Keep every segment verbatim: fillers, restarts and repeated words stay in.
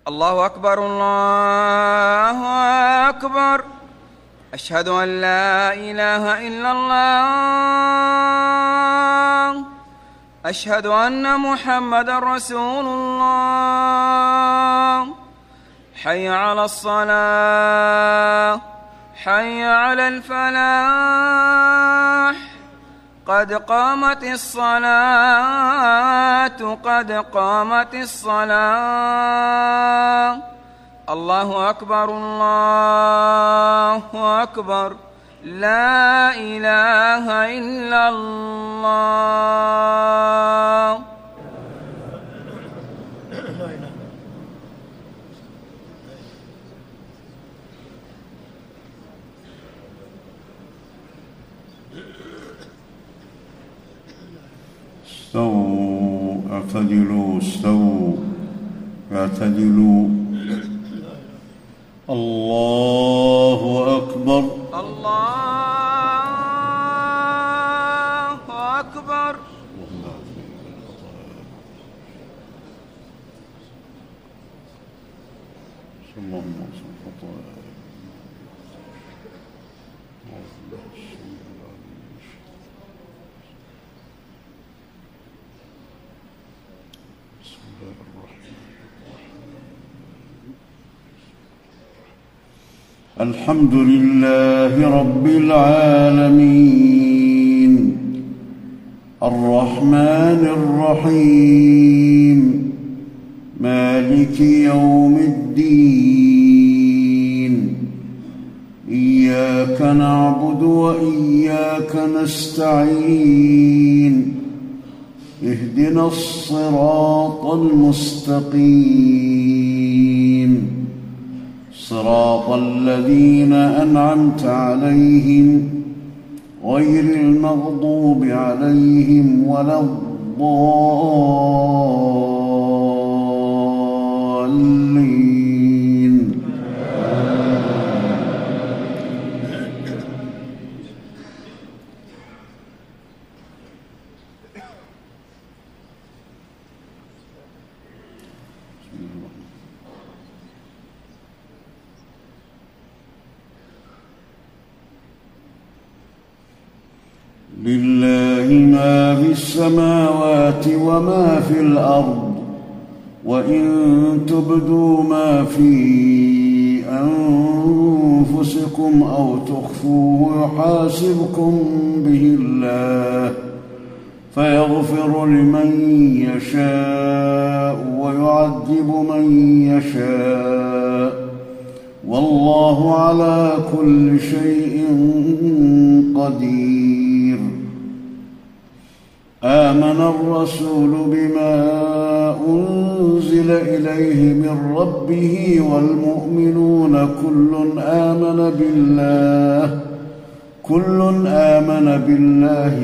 الله أكبر الله أكبر. أشهد أن لا إله إلا الله. أشهد أن محمد رسول الله. حي على الصلاة، حي على الفلاح، قد قامت الصلاة، قد قامت الصلاة. الله أكبر الله أكبر. لا إله إلا الله. استووا اعتدلوا استووا اعتدلوا. الله أكبر الله أكبر. اللهم الحمد لله رب العالمين الرحمن الرحيم مالك يوم الدين. إياك نعبد وإياك نستعين. اهدنا الصراط المستقيم صراط الذين أنعمت عليهم غير المغضوب عليهم ولا الضالين. لله ما في السماوات وما في الأرض، وإن تبدوا ما في أنفسكم أو تخفوه يحاسبكم به الله فيغفر لمن يشاء ويعذب من يشاء، والله على كل شيء قدير. آمن الرسول بما أنزل إليه من ربه والمؤمنون كل آمن بالله كل آمن بالله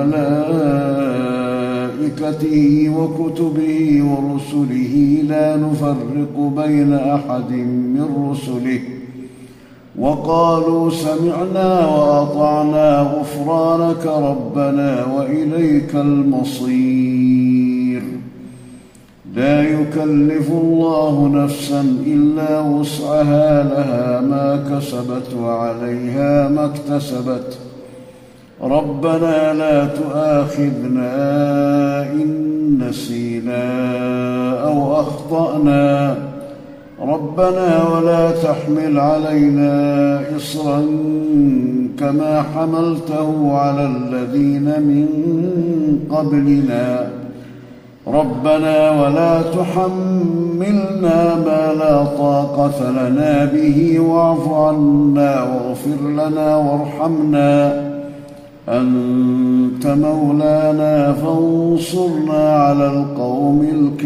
وملائكته وكتبه ورسله لا نفرق بين أحد من رسله، وقالوا سمعنا وأطعنا غفرانك ربنا وإليك المصير. لا يكلف الله نفسا إلا وسعها، لها ما كسبت وعليها ما اكتسبت. ربنا لا تؤاخذنا إن نسينا أو أخطأنا، ربنا ولا تحمل علينا إصرا كما حملته على الذين من قبلنا، ربنا ولا تحملنا ما لا طاقة لنا به واعف عنا واغفر لنا وارحمنا، أنت مولانا فانصرنا على القوم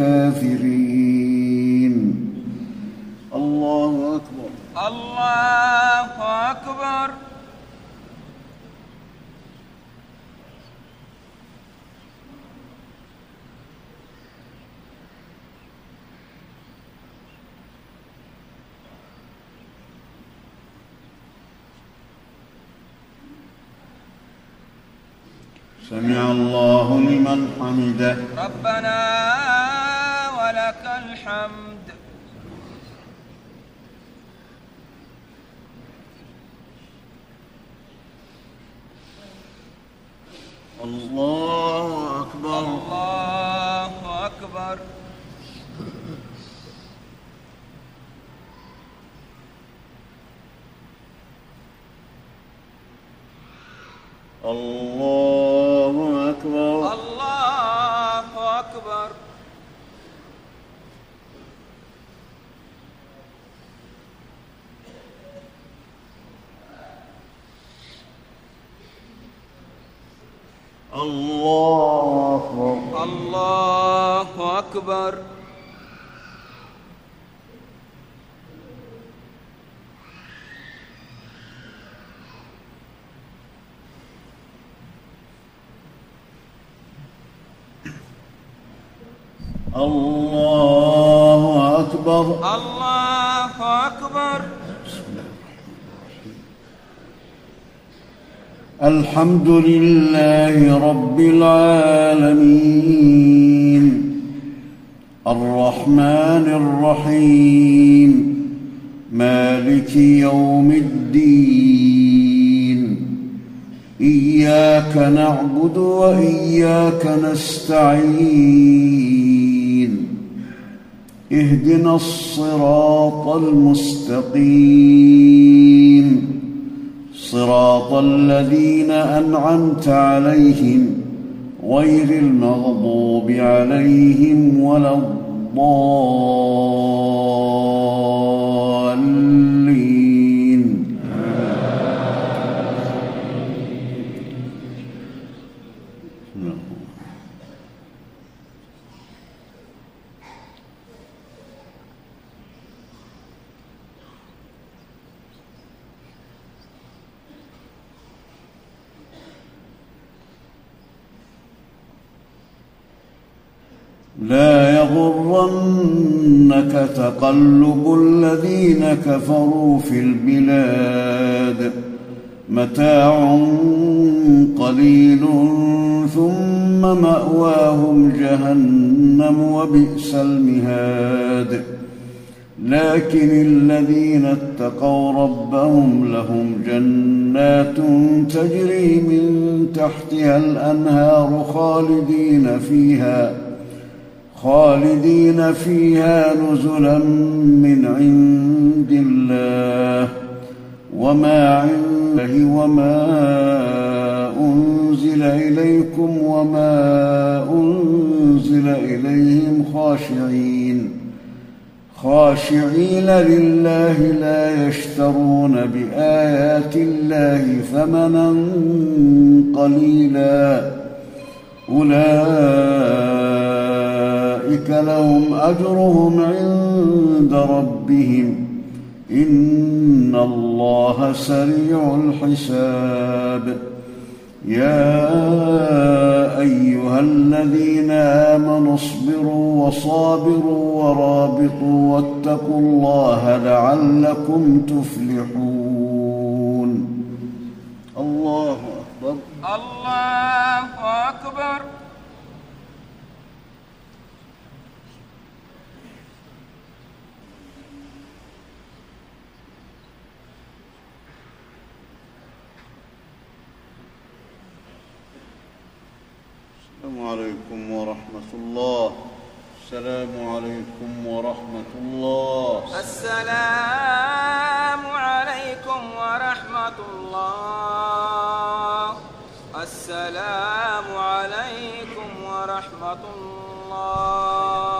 الكافرين. الله أكبر الله أكبر. سمع الله لمن حمده. ربنا ولك الحمد. الله أكبر. الله أكبر. الله أكبر. الله أكبر. الله أكبر. الله أكبر. الله أكبر. الله أكبر. الحمد لله رب العالمين الرحمن الرحيم مالك يوم الدين إياك نعبد وإياك نستعين اهدنا الصراط المستقيم صراط الذين أنعمت عليهم غير المغضوب عليهم ولا الضالين. لا يغرنك تقلب الذين كفروا في البلاد متاع قليل ثم مأواهم جهنم وبئس المهاد. لكن الذين اتقوا ربهم لهم جنات تجري من تحتها الأنهار خالدين فيها خالدين فيها نزلا من عند الله وما عند الله وما أنزل إليكم وما أنزل إليهم خاشعين خاشعين لله لا يشترون بآيات الله ثمنا قليلا أولئك لهم أجرهم عند ربهم إن الله سريع الحساب. يا أيها الذين آمنوا اصبروا وصابروا ورابطوا واتقوا الله لعلكم تفلحون. الله أكبر. الله أكبر. السلام عليكم ورحمة الله. السلام عليكم ورحمة الله. السلام عليكم ورحمة الله. السلام عليكم ورحمة الله.